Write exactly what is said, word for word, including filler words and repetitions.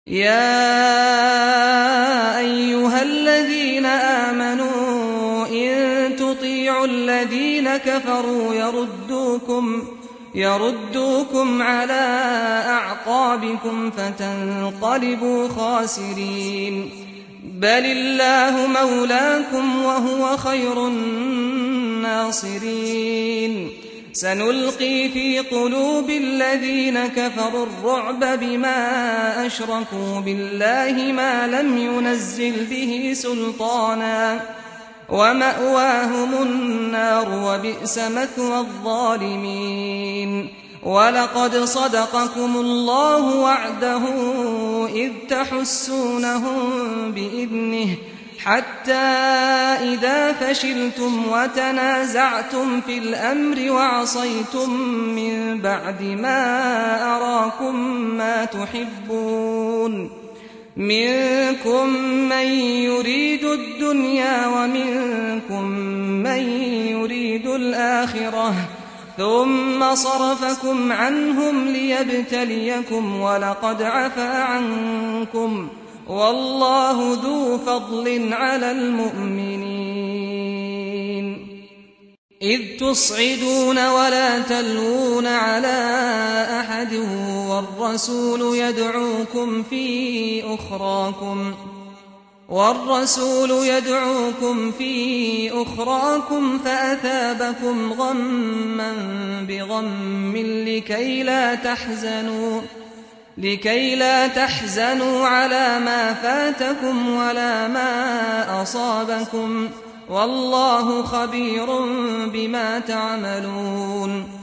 يا أيها الذين آمنوا إن تطيعوا الذين كفروا يردوكم يردوكم على أعقابكم فتنقلبوا خاسرين. بل الله مولاكم وهو خير الناصرين. سنلقي في قلوب الذين كفروا الرعب بما أشركوا بالله ما لم ينزل به سلطانا ومأواهم النار وبئس مثوى الظالمين. ولقد صدقكم الله وعده إذ تحسونهم بإذنه حتى إذا فشلتم وتنازعتم في الأمر وعصيتم من بعد ما أراكم ما تحبون منكم من يريد الدنيا ومنكم من يريد الآخرة ثم صرفكم عنهم ليبتليكم ولقد عفا عنكم والله ذو فضل على المؤمنين. إذ تصعدون ولا تلوون على أحد والرسول يدعوكم في أخراكم والرسول يدعوكم في أخراكم فأثابكم غما بغم لكي لا تحزنوا لكي لا تحزنوا على ما فاتكم ولا ما أصابكم والله خبير بما تعملون.